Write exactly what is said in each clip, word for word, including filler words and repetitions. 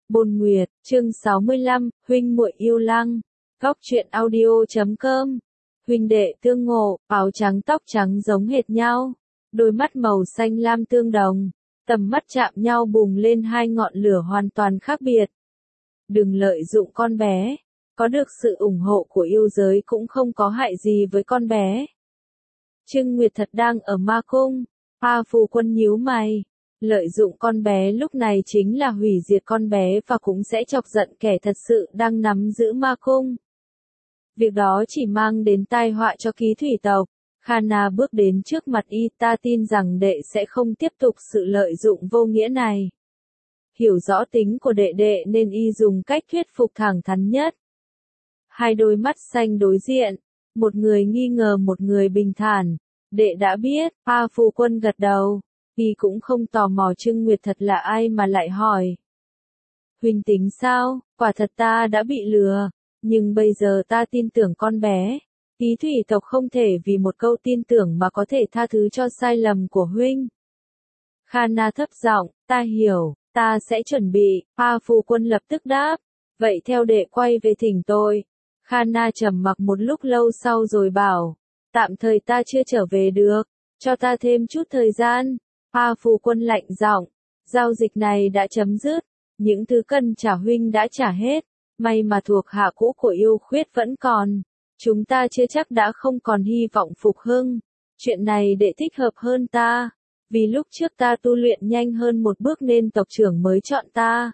Bồn Nguyệt, chương sáu mươi lăm, huynh muội yêu lăng. Góc truyện audio chấm com. Huynh đệ tương ngộ, áo trắng tóc trắng giống hệt nhau, đôi mắt màu xanh lam tương đồng, tầm mắt chạm nhau bùng lên hai ngọn lửa hoàn toàn khác biệt. Đừng lợi dụng con bé, có được sự ủng hộ của yêu giới cũng không có hại gì với con bé. Trưng Nguyệt thật đang ở ma cung, A Phù Quân nhíu mày. Lợi dụng con bé lúc này chính là hủy diệt con bé và cũng sẽ chọc giận kẻ thật sự đang nắm giữ ma cung. Việc đó chỉ mang đến tai họa cho ký thủy tộc. Khana bước đến trước mặt y, ta tin rằng đệ sẽ không tiếp tục sự lợi dụng vô nghĩa này. Hiểu rõ tính của đệ đệ nên y dùng cách thuyết phục thẳng thắn nhất. Hai đôi mắt xanh đối diện, một người nghi ngờ một người bình thản. Đệ đã biết, A Phù Quân gật đầu. Y cũng không tò mò Trưng Nguyệt thật là ai mà lại hỏi. Huynh tính sao, quả thật ta đã bị lừa, nhưng bây giờ ta tin tưởng con bé. Ký thủy tộc không thể vì một câu tin tưởng mà có thể tha thứ cho sai lầm của huynh. Khana thấp giọng, ta hiểu, ta sẽ chuẩn bị. A Phù Quân lập tức đáp, vậy theo đệ quay về thỉnh tôi. Khana trầm mặc một lúc lâu sau rồi bảo, tạm thời ta chưa trở về được, cho ta thêm chút thời gian. A Phù Quân lạnh giọng, giao dịch này đã chấm dứt, những thứ cần trả huynh đã trả hết, may mà thuộc hạ cũ của yêu khuyết vẫn còn, chúng ta chưa chắc đã không còn hy vọng phục hưng, chuyện này đệ thích hợp hơn ta, vì lúc trước ta tu luyện nhanh hơn một bước nên tộc trưởng mới chọn ta.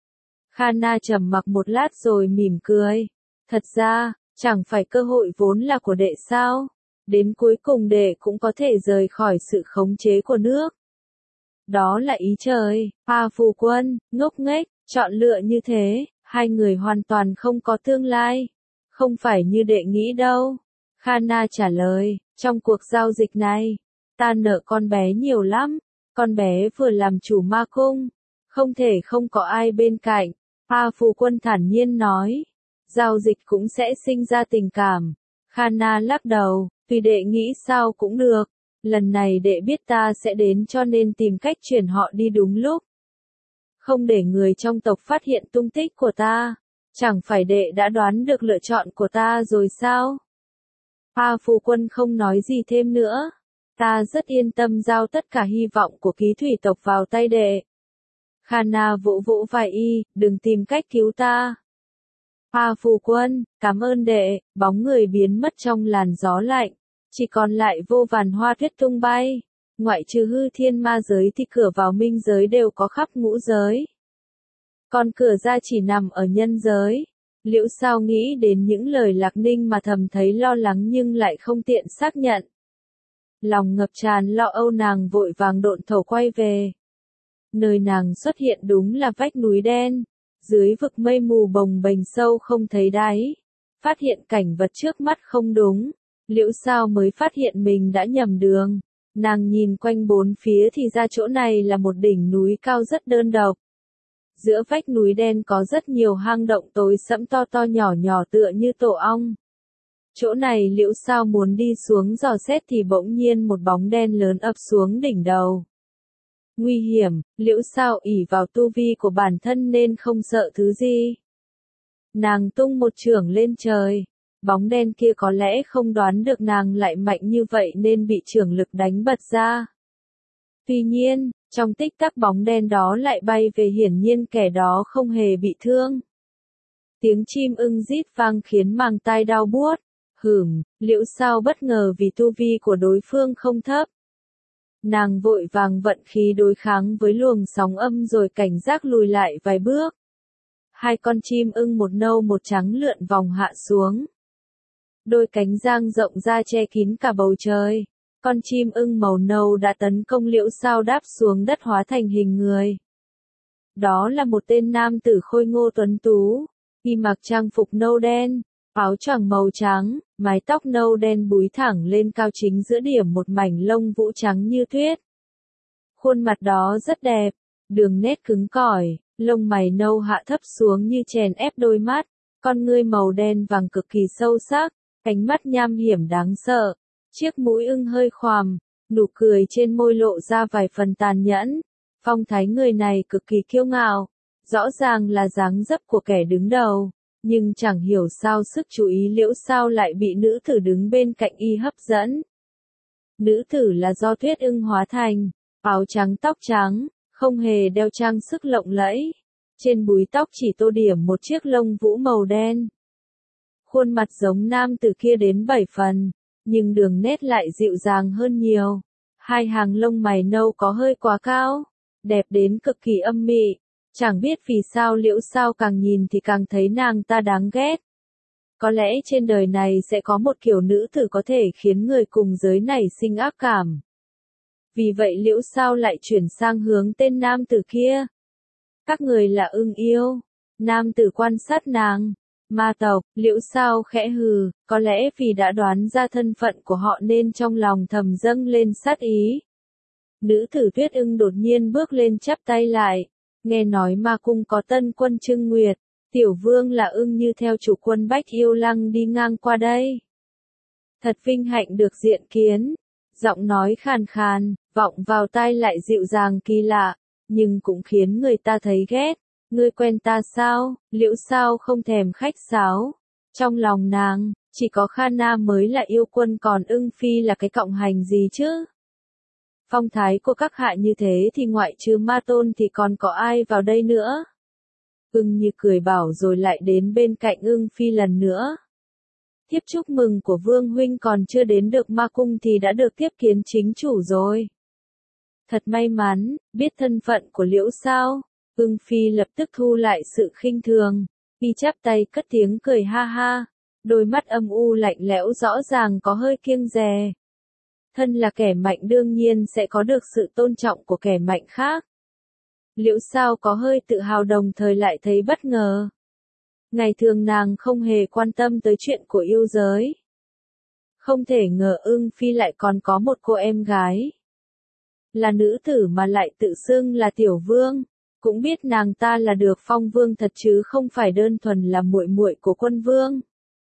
Khana trầm mặc một lát rồi mỉm cười, thật ra, chẳng phải cơ hội vốn là của đệ sao, đến cuối cùng đệ cũng có thể rời khỏi sự khống chế của nước. Đó là ý trời, A Phù Quân, ngốc nghếch, chọn lựa như thế, hai người hoàn toàn không có tương lai. Không phải như đệ nghĩ đâu. Khana trả lời, trong cuộc giao dịch này, ta nợ con bé nhiều lắm, con bé vừa làm chủ ma cung, không thể không có ai bên cạnh. A Phù Quân thản nhiên nói, giao dịch cũng sẽ sinh ra tình cảm. Khana lắc đầu, tùy đệ nghĩ sao cũng được. Lần này đệ biết ta sẽ đến cho nên tìm cách chuyển họ đi đúng lúc. Không để người trong tộc phát hiện tung tích của ta. Chẳng phải đệ đã đoán được lựa chọn của ta rồi sao? A Phù Quân không nói gì thêm nữa. Ta rất yên tâm giao tất cả hy vọng của ký thủy tộc vào tay đệ. Khana vỗ vỗ vai y, đừng tìm cách cứu ta. A Phù Quân, cảm ơn đệ, bóng người biến mất trong làn gió lạnh. Chỉ còn lại vô vàn hoa tuyết tung bay, ngoại trừ hư thiên ma giới thì cửa vào minh giới đều có khắp ngũ giới. Còn cửa ra chỉ nằm ở nhân giới. Liễu Sao nghĩ đến những lời Lạc Ninh mà thầm thấy lo lắng nhưng lại không tiện xác nhận. Lòng ngập tràn lo âu nàng vội vàng độn thổ quay về. Nơi nàng xuất hiện đúng là vách núi đen, dưới vực mây mù bồng bềnh sâu không thấy đáy. Phát hiện cảnh vật trước mắt không đúng. Liễu Sao mới phát hiện mình đã nhầm đường. Nàng nhìn quanh bốn phía thì ra chỗ này là một đỉnh núi cao rất đơn độc. Giữa vách núi đen có rất nhiều hang động tối sẫm to to nhỏ nhỏ tựa như tổ ong. Chỗ này Liễu Sao muốn đi xuống dò xét thì bỗng nhiên một bóng đen lớn ập xuống đỉnh đầu. Nguy hiểm, Liễu Sao ỷ vào tu vi của bản thân nên không sợ thứ gì. Nàng tung một chưởng lên trời. Bóng đen kia có lẽ không đoán được nàng lại mạnh như vậy nên bị chưởng lực đánh bật ra. Tuy nhiên, trong tích tắc bóng đen đó lại bay về, hiển nhiên kẻ đó không hề bị thương. Tiếng chim ưng rít vang khiến màng tai đau buốt. Hửm, Liễu Sao bất ngờ vì tu vi của đối phương không thấp. Nàng vội vàng vận khí đối kháng với luồng sóng âm rồi cảnh giác lùi lại vài bước. Hai con chim ưng một nâu một trắng lượn vòng hạ xuống. Đôi cánh dang rộng ra che kín cả bầu trời. Con chim ưng màu nâu đã tấn công Liễu Sao đáp xuống đất hóa thành hình người. Đó là một tên nam tử khôi ngô tuấn tú. Y mặc trang phục nâu đen, áo choàng màu trắng, mái tóc nâu đen búi thẳng lên cao chính giữa điểm một mảnh lông vũ trắng như tuyết. Khuôn mặt đó rất đẹp, đường nét cứng cỏi, lông mày nâu hạ thấp xuống như chèn ép đôi mắt, con ngươi màu đen vàng cực kỳ sâu sắc. Ánh mắt nham hiểm đáng sợ, chiếc mũi ưng hơi khoằm, nụ cười trên môi lộ ra vài phần tàn nhẫn. Phong thái người này cực kỳ kiêu ngạo, Rõ ràng là dáng dấp của kẻ đứng đầu, nhưng chẳng hiểu sao sức chú ý Liễu Sao lại bị nữ tử đứng bên cạnh y hấp dẫn. Nữ tử là do Tuyết Ưng hóa thành, áo trắng tóc trắng, không hề đeo trang sức lộng lẫy. Trên búi tóc chỉ tô điểm một chiếc lông vũ màu đen. Khuôn mặt giống nam tử kia đến bảy phần, nhưng đường nét lại dịu dàng hơn nhiều. Hai hàng lông mày nâu có hơi quá cao, đẹp đến cực kỳ âm mị. Chẳng biết vì sao Liễu Sao càng nhìn thì càng thấy nàng ta đáng ghét. Có lẽ trên đời này sẽ có một kiểu nữ tử có thể khiến người cùng giới nảy sinh ác cảm. Vì vậy Liễu Sao lại chuyển sang hướng tên nam tử kia. Các người là ưng yêu. Nam tử quan sát nàng. Ma tộc, Liễu Sao khẽ hừ, có lẽ vì đã đoán ra thân phận của họ nên trong lòng thầm dâng lên sát ý. Nữ tử Tuyết Ưng đột nhiên bước lên chắp tay lại. Nghe nói ma cung có tân quân Trưng Nguyệt, tiểu vương là ưng như theo chủ quân Bách Yêu Lăng đi ngang qua đây. Thật vinh hạnh được diện kiến. Giọng nói khàn khàn, vọng vào tai lại dịu dàng kỳ lạ, nhưng cũng khiến người ta thấy ghét. Ngươi quen ta sao? Liễu Sao không thèm khách sáo. Trong lòng nàng, chỉ có Khana mới là yêu quân còn ưng phi là cái cọng hành gì chứ? Phong thái của các hạ như thế thì ngoại trừ Ma Tôn thì còn có ai vào đây nữa? Ưng như cười bảo rồi lại đến bên cạnh ưng phi lần nữa. Thiếp chúc mừng của Vương huynh còn chưa đến được ma cung thì đã được tiếp kiến chính chủ rồi. Thật may mắn, biết thân phận của Liễu Sao. Ưng phi lập tức thu lại sự khinh thường, y chắp tay cất tiếng cười ha ha, đôi mắt âm u lạnh lẽo rõ ràng có hơi kiêng dè. Thân là kẻ mạnh đương nhiên sẽ có được sự tôn trọng của kẻ mạnh khác. Liễu Sao có hơi tự hào đồng thời lại thấy bất ngờ. Ngày thường nàng không hề quan tâm tới chuyện của yêu giới. Không thể ngờ Ưng phi lại còn có một cô em gái. Là nữ tử mà lại tự xưng là tiểu vương. Cũng biết nàng ta là được phong vương thật chứ không phải đơn thuần là muội muội của quân vương.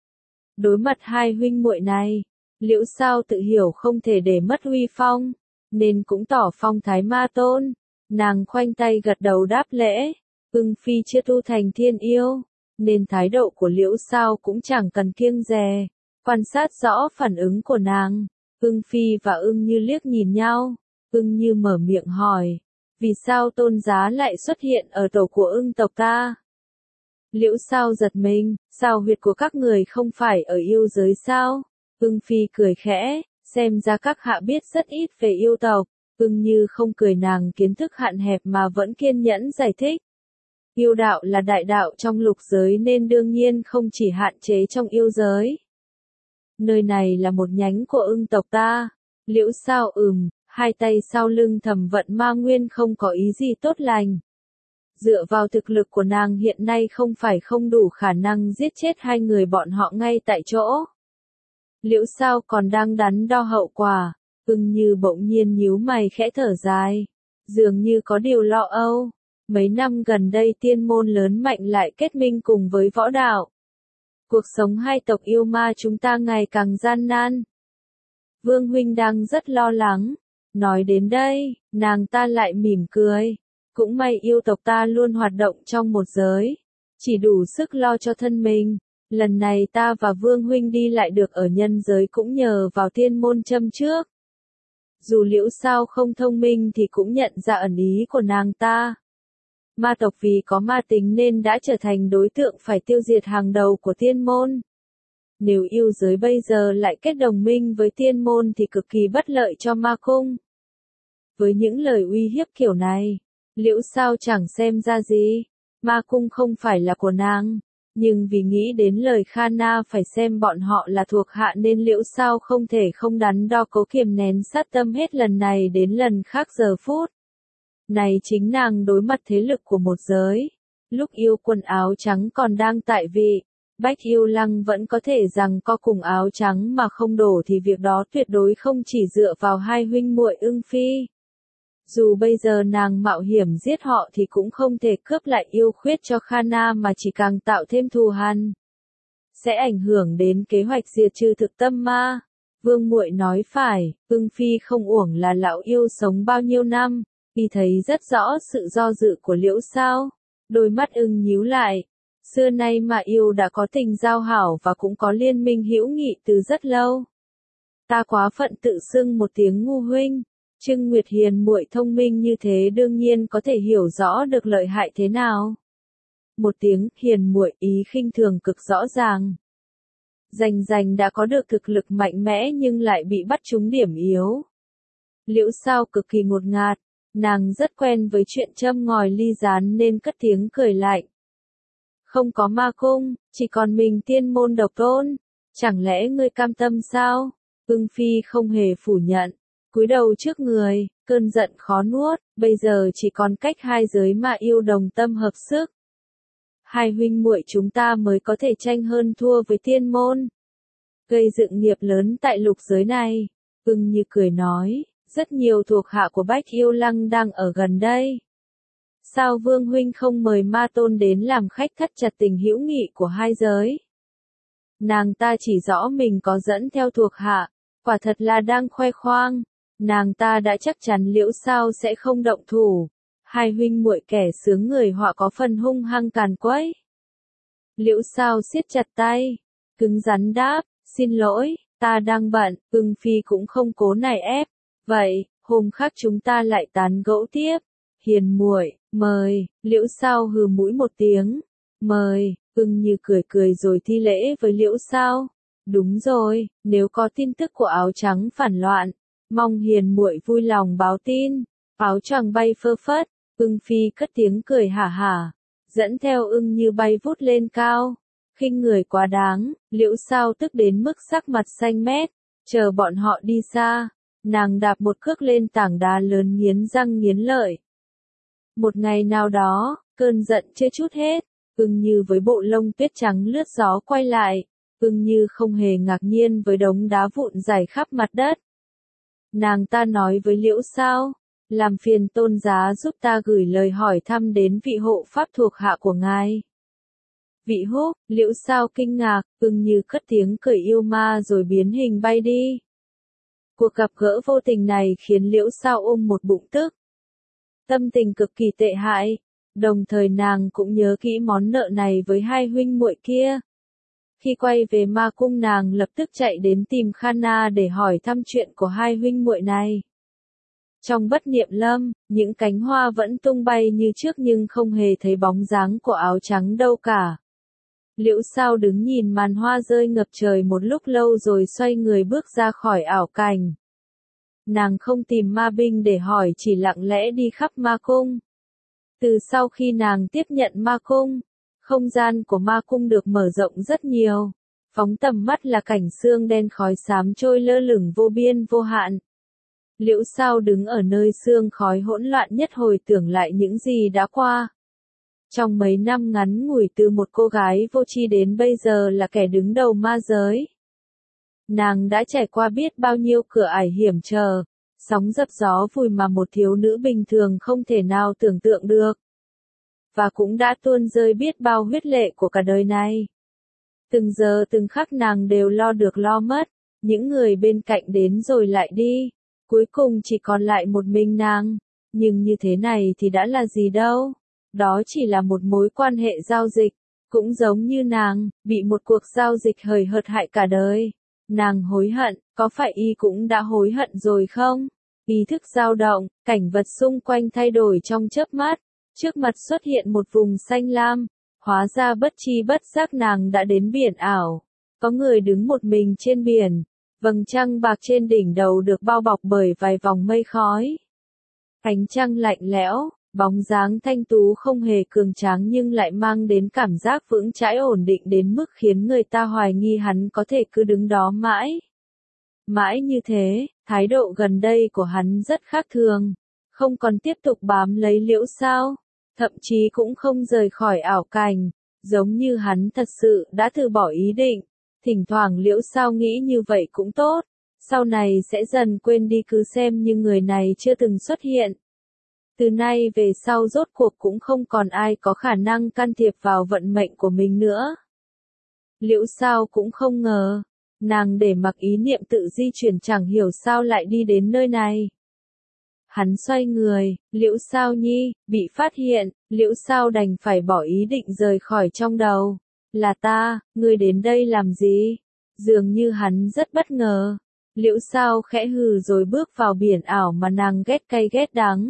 Đối mặt hai huynh muội này, Liễu Sao tự hiểu không thể để mất uy phong, nên cũng tỏ phong thái ma tôn. Nàng khoanh tay gật đầu đáp lễ. Ưng phi chưa tu thành thiên yêu, nên thái độ của Liễu Sao cũng chẳng cần kiêng dè. Quan sát rõ phản ứng của nàng, Ưng phi và Ưng Như liếc nhìn nhau. Ưng Như mở miệng hỏi. Vì sao tôn giá lại xuất hiện ở tổ của ưng tộc ta? Liễu Sao giật mình, sao huyệt của các người không phải ở yêu giới sao? Ưng phi cười khẽ, xem ra các hạ biết rất ít về yêu tộc. Ưng Như không cười nàng kiến thức hạn hẹp mà vẫn kiên nhẫn giải thích. Yêu đạo là đại đạo trong lục giới nên đương nhiên không chỉ hạn chế trong yêu giới. Nơi này là một nhánh của ưng tộc ta. Liễu Sao ừm. Hai tay sau lưng thầm vận ma nguyên không có ý gì tốt lành. Dựa vào thực lực của nàng hiện nay không phải không đủ khả năng giết chết hai người bọn họ ngay tại chỗ. Liễu Sao còn đang đắn đo hậu quả, Ưng Như bỗng nhiên nhíu mày khẽ thở dài. Dường như có điều lo âu. Mấy năm gần đây tiên môn lớn mạnh lại kết minh cùng với võ đạo. Cuộc sống hai tộc yêu ma chúng ta ngày càng gian nan. Vương huynh đang rất lo lắng. Nói đến đây, nàng ta lại mỉm cười. Cũng may yêu tộc ta luôn hoạt động trong một giới. Chỉ đủ sức lo cho thân mình. Lần này ta và Vương huynh đi lại được ở nhân giới cũng nhờ vào thiên môn châm trước. Dù Liễu Sao không thông minh thì cũng nhận ra ẩn ý của nàng ta. Ma tộc vì có ma tính nên đã trở thành đối tượng phải tiêu diệt hàng đầu của thiên môn. Nếu yêu giới bây giờ lại kết đồng minh với thiên môn thì cực kỳ bất lợi cho ma cung. Với những lời uy hiếp kiểu này, Liễu Sao chẳng xem ra gì. Ma cung không phải là của nàng, nhưng vì nghĩ đến lời Khana phải xem bọn họ là thuộc hạ nên Liễu Sao không thể không đắn đo cố kiềm nén sát tâm hết lần này đến lần khác giờ phút. Này chính nàng đối mặt thế lực của một giới. Lúc yêu quân áo trắng còn đang tại vị, Bách Yêu Lăng vẫn có thể rằng co cùng áo trắng mà không đổ thì việc đó tuyệt đối không chỉ dựa vào hai huynh muội Ưng phi. Dù bây giờ nàng mạo hiểm giết họ thì cũng không thể cướp lại yêu khuyết cho Khana mà chỉ càng tạo thêm thù hằn. Sẽ ảnh hưởng đến kế hoạch diệt trừ thực tâm ma. Vương muội nói phải, Ưng phi không uổng là lão yêu sống bao nhiêu năm, y thấy rất rõ sự do dự của Liễu Sao. Đôi mắt ưng nhíu lại. Xưa nay mà yêu đã có tình giao hảo và cũng có liên minh hữu nghị từ rất lâu. Ta quá phận tự xưng một tiếng ngu huynh. Trưng Nguyệt Hiền muội thông minh như thế đương nhiên có thể hiểu rõ được lợi hại thế nào. Một tiếng hiền muội ý khinh thường cực rõ ràng. Rành rành đã có được thực lực mạnh mẽ nhưng lại bị bắt trúng điểm yếu. Liễu Sao cực kỳ ngột ngạt, nàng rất quen với chuyện châm ngòi ly gián nên cất tiếng cười lạnh. Không có ma cung, chỉ còn mình tiên môn độc tôn, chẳng lẽ ngươi cam tâm sao? Ưng Phi không hề phủ nhận, cúi đầu trước người, cơn giận khó nuốt, bây giờ chỉ còn cách hai giới mà yêu đồng tâm hợp sức. Hai huynh muội chúng ta mới có thể tranh hơn thua với tiên môn. Gây dựng nghiệp lớn tại lục giới này, Ưng Như cười nói, rất nhiều thuộc hạ của Bách Yêu Lăng đang ở gần đây. Sao Vương huynh không mời ma tôn đến làm khách thắt chặt tình hữu nghị của hai giới? Nàng ta chỉ rõ mình có dẫn theo thuộc hạ, quả thật là đang khoe khoang. Nàng ta đã chắc chắn Liễu Sao sẽ không động thủ. Hai huynh muội kẻ sướng người họa có phần hung hăng càn quấy. Liễu Sao siết chặt tay, cứng rắn đáp, xin lỗi, ta đang bận. Ưng Phi cũng không cố nài ép. Vậy, hôm khác chúng ta lại tán gẫu tiếp. Hiền muội, mời. Liễu Sao hừ mũi một tiếng. Mời. Ưng Như cười cười rồi thi lễ với Liễu Sao. Đúng rồi, nếu có tin tức của áo trắng phản loạn, mong hiền muội vui lòng báo tin. Áo choàng bay phơ phất, Ưng Phi cất tiếng cười hả hả, dẫn theo Ưng Như bay vút lên cao. Khinh người quá đáng, Liễu Sao tức đến mức sắc mặt xanh mét. Chờ bọn họ đi xa, nàng đạp một cước lên tảng đá lớn nghiến răng nghiến lợi. Một ngày nào đó, cơn giận chưa chút hết, Ưng Như với bộ lông tuyết trắng lướt gió quay lại. Ưng Như không hề ngạc nhiên với đống đá vụn rải khắp mặt đất. Nàng ta nói với Liễu Sao, làm phiền tôn giá giúp ta gửi lời hỏi thăm đến vị hộ pháp thuộc hạ của ngài. Vị húc, Liễu Sao kinh ngạc, Ưng Như cất tiếng cười yêu ma rồi biến hình bay đi. Cuộc gặp gỡ vô tình này khiến Liễu Sao ôm một bụng tức. Tâm tình cực kỳ tệ hại, đồng thời nàng cũng nhớ kỹ món nợ này với hai huynh muội kia. Khi quay về ma cung nàng lập tức chạy đến tìm Khana để hỏi thăm chuyện của hai huynh muội này. Trong bất niệm lâm, những cánh hoa vẫn tung bay như trước nhưng không hề thấy bóng dáng của áo trắng đâu cả. Liễu Sao đứng nhìn màn hoa rơi ngập trời một lúc lâu rồi xoay người bước ra khỏi ảo cảnh. Nàng không tìm ma binh để hỏi chỉ lặng lẽ đi khắp ma cung. Từ sau khi nàng tiếp nhận ma cung, không gian của ma cung được mở rộng rất nhiều. Phóng tầm mắt là cảnh xương đen khói xám trôi lơ lửng vô biên vô hạn. Liễu Sao đứng ở nơi xương khói hỗn loạn nhất hồi tưởng lại những gì đã qua. Trong mấy năm ngắn ngủi từ một cô gái vô tri đến bây giờ là kẻ đứng đầu ma giới. Nàng đã trải qua biết bao nhiêu cửa ải hiểm trở, sóng dập gió vùi mà một thiếu nữ bình thường không thể nào tưởng tượng được. Và cũng đã tuôn rơi biết bao huyết lệ của cả đời này. Từng giờ từng khắc nàng đều lo được lo mất, những người bên cạnh đến rồi lại đi, cuối cùng chỉ còn lại một mình nàng. Nhưng như thế này thì đã là gì đâu, đó chỉ là một mối quan hệ giao dịch, cũng giống như nàng, bị một cuộc giao dịch hời hợt hại cả đời. Nàng hối hận, có phải y cũng đã hối hận rồi không? Ý thức dao động, cảnh vật xung quanh thay đổi trong chớp mắt, trước mặt xuất hiện một vùng xanh lam, hóa ra bất chi bất giác nàng đã đến biển ảo. Có người đứng một mình trên biển, vầng trăng bạc trên đỉnh đầu được bao bọc bởi vài vòng mây khói. Ánh trăng lạnh lẽo, bóng dáng thanh tú không hề cường tráng nhưng lại mang đến cảm giác vững chãi ổn định đến mức khiến người ta hoài nghi hắn có thể cứ đứng đó mãi. Mãi như thế, thái độ gần đây của hắn rất khác thường, không còn tiếp tục bám lấy Liễu Sao, thậm chí cũng không rời khỏi ảo cảnh, giống như hắn thật sự đã từ bỏ ý định. Thỉnh thoảng Liễu Sao nghĩ như vậy cũng tốt, sau này sẽ dần quên đi cứ xem như người này chưa từng xuất hiện. Từ nay về sau rốt cuộc cũng không còn ai có khả năng can thiệp vào vận mệnh của mình nữa. Liễu Sao cũng không ngờ, nàng để mặc ý niệm tự di chuyển chẳng hiểu sao lại đi đến nơi này. Hắn xoay người, Liễu Sao Nhi, bị phát hiện, Liễu Sao đành phải bỏ ý định rời khỏi trong đầu. Là ta, ngươi đến đây làm gì? Dường như hắn rất bất ngờ. Liễu Sao khẽ hừ rồi bước vào biển ảo mà nàng ghét cay ghét đắng.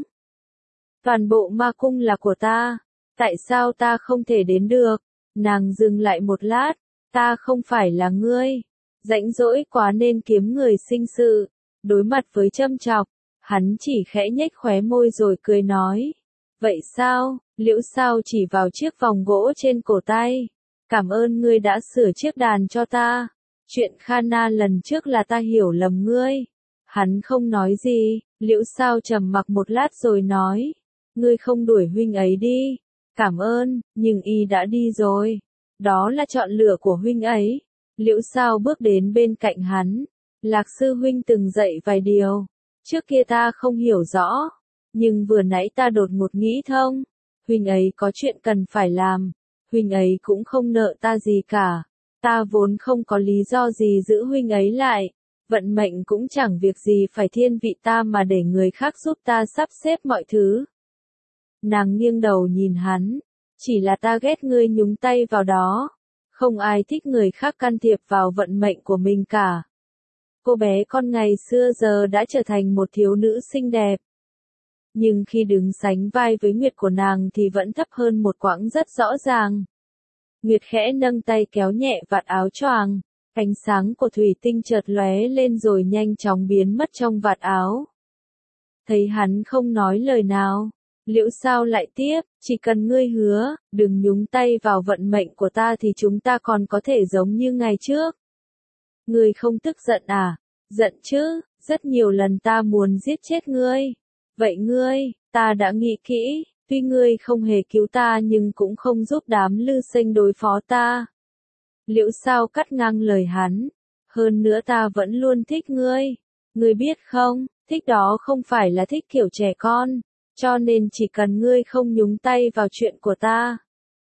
Toàn bộ ma cung là của ta. Tại sao ta không thể đến được? Nàng dừng lại một lát. Ta không phải là ngươi. Rãnh rỗi quá nên kiếm người sinh sự. Đối mặt với châm chọc, hắn chỉ khẽ nhếch khóe môi rồi cười nói. Vậy sao? Liễu Sao chỉ vào chiếc vòng gỗ trên cổ tay. Cảm ơn ngươi đã sửa chiếc đàn cho ta. Chuyện Khana lần trước là ta hiểu lầm ngươi. Hắn không nói gì, Liễu Sao trầm mặc một lát rồi nói. Ngươi không đuổi huynh ấy đi. Cảm ơn, nhưng y đã đi rồi. Đó là chọn lựa của huynh ấy. Liễu Sao bước đến bên cạnh hắn. Lạc sư huynh từng dạy vài điều. Trước kia ta không hiểu rõ. Nhưng vừa nãy ta đột ngột nghĩ thông. Huynh ấy có chuyện cần phải làm. Huynh ấy cũng không nợ ta gì cả. Ta vốn không có lý do gì giữ huynh ấy lại. Vận mệnh cũng chẳng việc gì phải thiên vị ta mà để người khác giúp ta sắp xếp mọi thứ. Nàng nghiêng đầu nhìn hắn. Chỉ là ta ghét ngươi nhúng tay vào đó. Không ai thích người khác can thiệp vào vận mệnh của mình cả. Cô bé con ngày xưa giờ đã trở thành một thiếu nữ xinh đẹp. Nhưng khi đứng sánh vai với Nguyệt của nàng thì vẫn thấp hơn một quãng rất rõ ràng. Nguyệt khẽ nâng tay kéo nhẹ vạt áo choàng, ánh sáng của thủy tinh chợt lóe lên rồi nhanh chóng biến mất trong vạt áo. Thấy hắn không nói lời nào, Liễu Sao lại tiếp, chỉ cần ngươi hứa, đừng nhúng tay vào vận mệnh của ta thì chúng ta còn có thể giống như ngày trước. Ngươi không tức giận à? Giận chứ, rất nhiều lần ta muốn giết chết ngươi. Vậy ngươi, ta đã nghĩ kỹ, tuy ngươi không hề cứu ta nhưng cũng không giúp đám Lư Sinh đối phó ta. Liễu Sao cắt ngang lời hắn. Hơn nữa ta vẫn luôn thích ngươi. Ngươi biết không, thích đó không phải là thích kiểu trẻ con. Cho nên chỉ cần ngươi không nhúng tay vào chuyện của ta,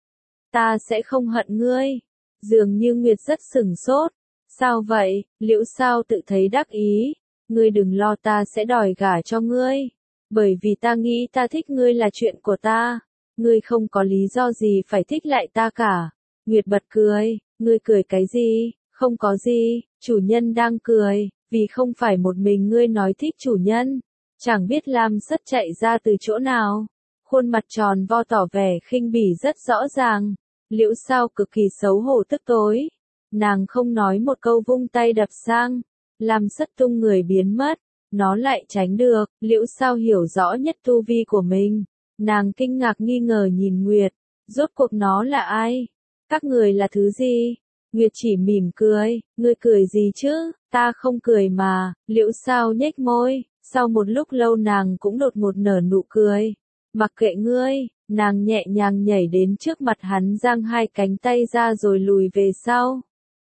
ta sẽ không hận ngươi. Dường như Nguyệt rất sửng sốt. Sao vậy? Liễu Sao tự thấy đắc ý. Ngươi đừng lo, ta sẽ đòi gả cho ngươi. Bởi vì ta nghĩ ta thích ngươi là chuyện của ta. Ngươi không có lý do gì phải thích lại ta cả. Nguyệt bật cười. Ngươi cười cái gì? Không có gì, chủ nhân đang cười, vì không phải một mình ngươi nói thích chủ nhân. Chẳng biết Lam Sất chạy ra từ chỗ nào. Khuôn mặt tròn vo tỏ vẻ khinh bỉ rất rõ ràng. Liễu Sao cực kỳ xấu hổ tức tối. Nàng không nói một câu vung tay đập sang. Lam Sất tung người biến mất. Nó lại tránh được. Liễu Sao hiểu rõ nhất tu vi của mình. Nàng kinh ngạc nghi ngờ nhìn Nguyệt. Rốt cuộc nó là ai? Các người là thứ gì? Nguyệt chỉ mỉm cười. Ngươi cười gì chứ? Ta không cười mà. Liễu Sao nhếch môi. Sau một lúc lâu nàng cũng đột ngột nở nụ cười. Mặc kệ ngươi. Nàng nhẹ nhàng nhảy đến trước mặt hắn, giang hai cánh tay ra rồi lùi về sau.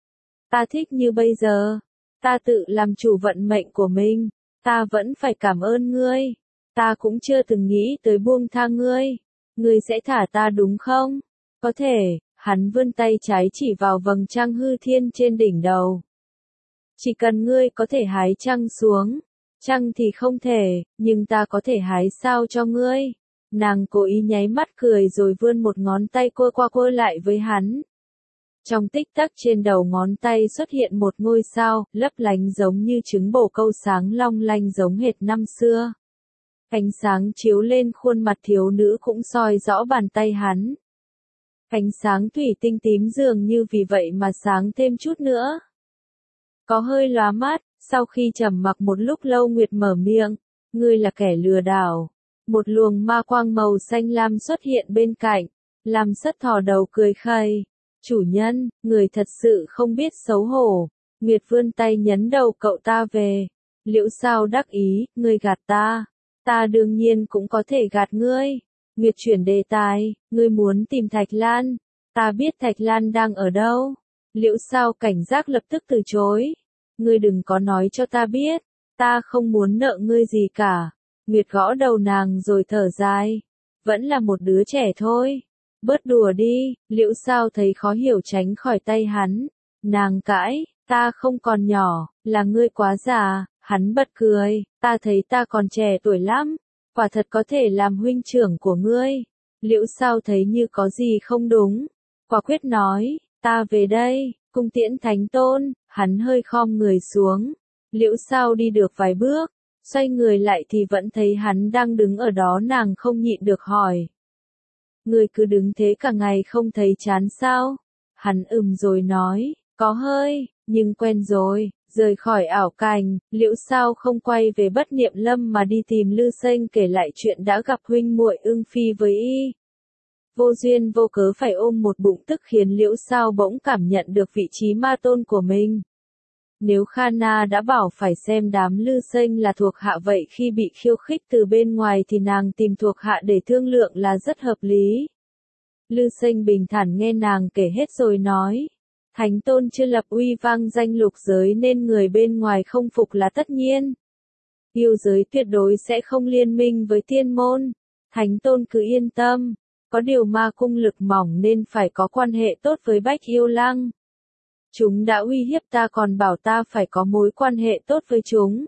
Ta thích như bây giờ. Ta tự làm chủ vận mệnh của mình. Ta vẫn phải cảm ơn ngươi. Ta cũng chưa từng nghĩ tới buông tha ngươi. Ngươi sẽ thả ta đúng không? Có thể. Hắn vươn tay trái chỉ vào vầng trăng hư thiên trên đỉnh đầu. Chỉ cần ngươi có thể hái trăng xuống. Trăng thì không thể, nhưng ta có thể hái sao cho ngươi. Nàng cố ý nháy mắt cười rồi vươn một ngón tay quơ qua quơ lại với hắn. Trong tích tắc trên đầu ngón tay xuất hiện một ngôi sao, lấp lánh giống như trứng bồ câu, sáng long lanh giống hệt năm xưa. Ánh sáng chiếu lên khuôn mặt thiếu nữ cũng soi rõ bàn tay hắn. Ánh sáng thủy tinh tím dường như vì vậy mà sáng thêm chút nữa. Có hơi lóa mắt, sau khi trầm mặc một lúc lâu Nguyệt mở miệng. Ngươi là kẻ lừa đảo. Một luồng ma quang màu xanh lam xuất hiện bên cạnh. Lam Sất thò đầu cười khẩy. Chủ nhân, người thật sự không biết xấu hổ. Nguyệt vươn tay nhấn đầu cậu ta về. Liễu Sao đắc ý, ngươi gạt ta. Ta đương nhiên cũng có thể gạt ngươi. Nguyệt chuyển đề tài, ngươi muốn tìm Thạch Lan. Ta biết Thạch Lan đang ở đâu. Liễu Sao cảnh giác lập tức từ chối. Ngươi đừng có nói cho ta biết. Ta không muốn nợ ngươi gì cả. Nguyệt gõ đầu nàng rồi thở dài. Vẫn là một đứa trẻ thôi. Bớt đùa đi. Liễu Sao thấy khó hiểu tránh khỏi tay hắn. Nàng cãi, ta không còn nhỏ, là ngươi quá già. Hắn bật cười, ta thấy ta còn trẻ tuổi lắm, quả thật có thể làm huynh trưởng của ngươi. Liễu Sao thấy như có gì không đúng, quả quyết nói, ta về đây, cung tiễn Thánh Tôn. Hắn hơi khom người xuống, Liễu Sao đi được vài bước, xoay người lại thì vẫn thấy hắn đang đứng ở đó. Nàng không nhịn được hỏi, ngươi cứ đứng thế cả ngày không thấy chán sao? Hắn ừm rồi nói, có hơi, nhưng quen rồi. Rời khỏi ảo cảnh, Liễu Sao không quay về Bất Niệm Lâm mà đi tìm Lư Xanh kể lại chuyện đã gặp huynh muội Ưng Phi với y. Vô duyên vô cớ phải ôm một bụng tức khiến Liễu Sao bỗng cảm nhận được vị trí ma tôn của mình. Nếu Khana đã bảo phải xem đám Lư Xanh là thuộc hạ vậy khi bị khiêu khích từ bên ngoài thì nàng tìm thuộc hạ để thương lượng là rất hợp lý. Lư Xanh bình thản nghe nàng kể hết rồi nói, Thánh Tôn chưa lập uy vang danh lục giới nên người bên ngoài không phục là tất nhiên. Yêu giới tuyệt đối sẽ không liên minh với tiên môn. Thánh Tôn cứ yên tâm, có điều ma cung lực mỏng nên phải có quan hệ tốt với Bách Yêu Lăng. Chúng đã uy hiếp ta còn bảo ta phải có mối quan hệ tốt với chúng.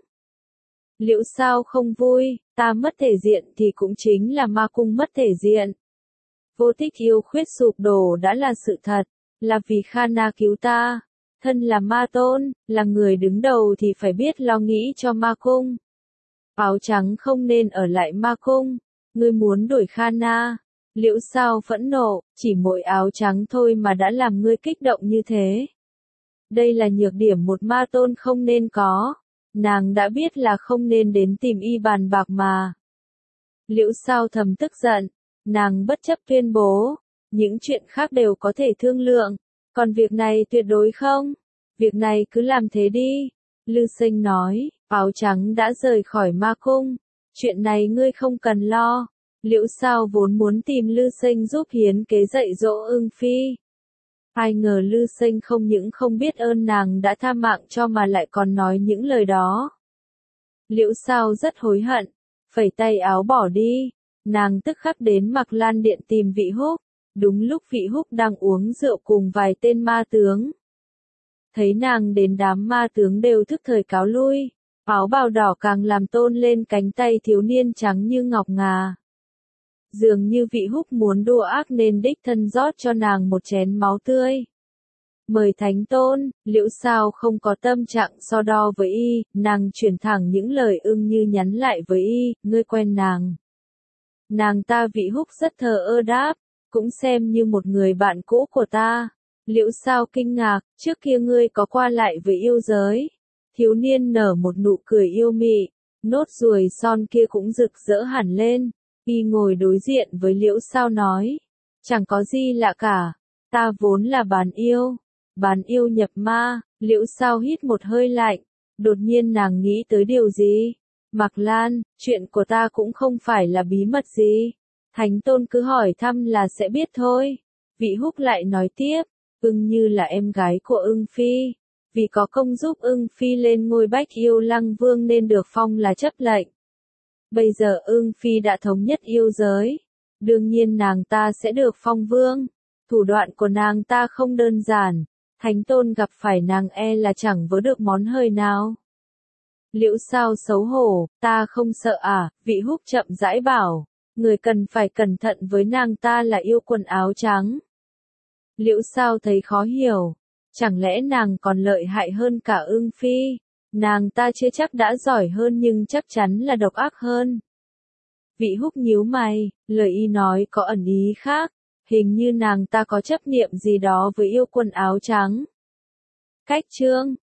Liễu Sao không vui, ta mất thể diện thì cũng chính là ma cung mất thể diện. Vô Tích yêu khuyết sụp đổ đã là sự thật, là vì Khana cứu ta. Thân là ma tôn, là người đứng đầu thì phải biết lo nghĩ cho ma cung. Áo trắng không nên ở lại ma cung, ngươi muốn đuổi Khana. Liễu Sao phẫn nộ, chỉ mỗi áo trắng thôi mà đã làm ngươi kích động như thế. Đây là nhược điểm một ma tôn không nên có. Nàng đã biết là không nên đến tìm y bàn bạc mà. Liễu Sao thầm tức giận, nàng bất chấp tuyên bố, những chuyện khác đều có thể thương lượng, còn việc này tuyệt đối không. Việc này cứ làm thế đi. Lư Xanh nói, áo trắng đã rời khỏi ma cung, chuyện này ngươi không cần lo. Liễu Sao vốn muốn tìm Lư Xanh giúp hiến kế dạy dỗ Ưng Phi. Ai ngờ Lư Xanh không những không biết ơn nàng đã tha mạng cho mà lại còn nói những lời đó. Liễu Sao rất hối hận, phẩy tay áo bỏ đi. Nàng tức khắc đến Mạc Lan Điện tìm Vị Húc. Đúng lúc Vị Húc đang uống rượu cùng vài tên ma tướng. Thấy nàng đến đám ma tướng đều thức thời cáo lui. Áo bào đỏ càng làm tôn lên cánh tay thiếu niên trắng như ngọc ngà. Dường như Vị Húc muốn đùa ác nên đích thân rót cho nàng một chén máu tươi. Mời Thánh Tôn. Liễu Sao không có tâm trạng so đo với y, nàng chuyển thẳng những lời ưng như nhắn lại với y, ngươi quen nàng. Nàng ta Vị Húc rất thờ ơ đáp, cũng xem như một người bạn cũ của ta. Liễu Sao kinh ngạc, trước kia ngươi có qua lại với yêu giới. Thiếu niên nở một nụ cười yêu mị, nốt ruồi son kia cũng rực rỡ hẳn lên. Y ngồi đối diện với Liễu Sao nói, chẳng có gì lạ cả, ta vốn là bán yêu, bán yêu nhập ma. Liễu Sao hít một hơi lạnh, đột nhiên nàng nghĩ tới điều gì. Mạc Lan, chuyện của ta cũng không phải là bí mật gì, Thánh Tôn cứ hỏi thăm là sẽ biết thôi. Vị Húc lại nói tiếp, Ưng Như là em gái của Ưng Phi, vì có công giúp Ưng Phi lên ngôi Bách Yêu Lăng Vương nên được phong là chấp lệnh. Bây giờ Ưng Phi đã thống nhất yêu giới, đương nhiên nàng ta sẽ được phong vương. Thủ đoạn của nàng ta không đơn giản, Thánh Tôn gặp phải nàng e là chẳng vớ được món hời nào. Liễu Sao xấu hổ, ta không sợ à? Vị Húc chậm rãi bảo, người cần phải cẩn thận với nàng ta là yêu quần áo trắng. Liễu Sao thấy khó hiểu, chẳng lẽ nàng còn lợi hại hơn cả Ưng Phi? Nàng ta chưa chắc đã giỏi hơn nhưng chắc chắn là độc ác hơn. Vị Húc nhíu mày, lời y nói có ẩn ý khác, hình như nàng ta có chấp niệm gì đó với yêu quần áo trắng. Cách chương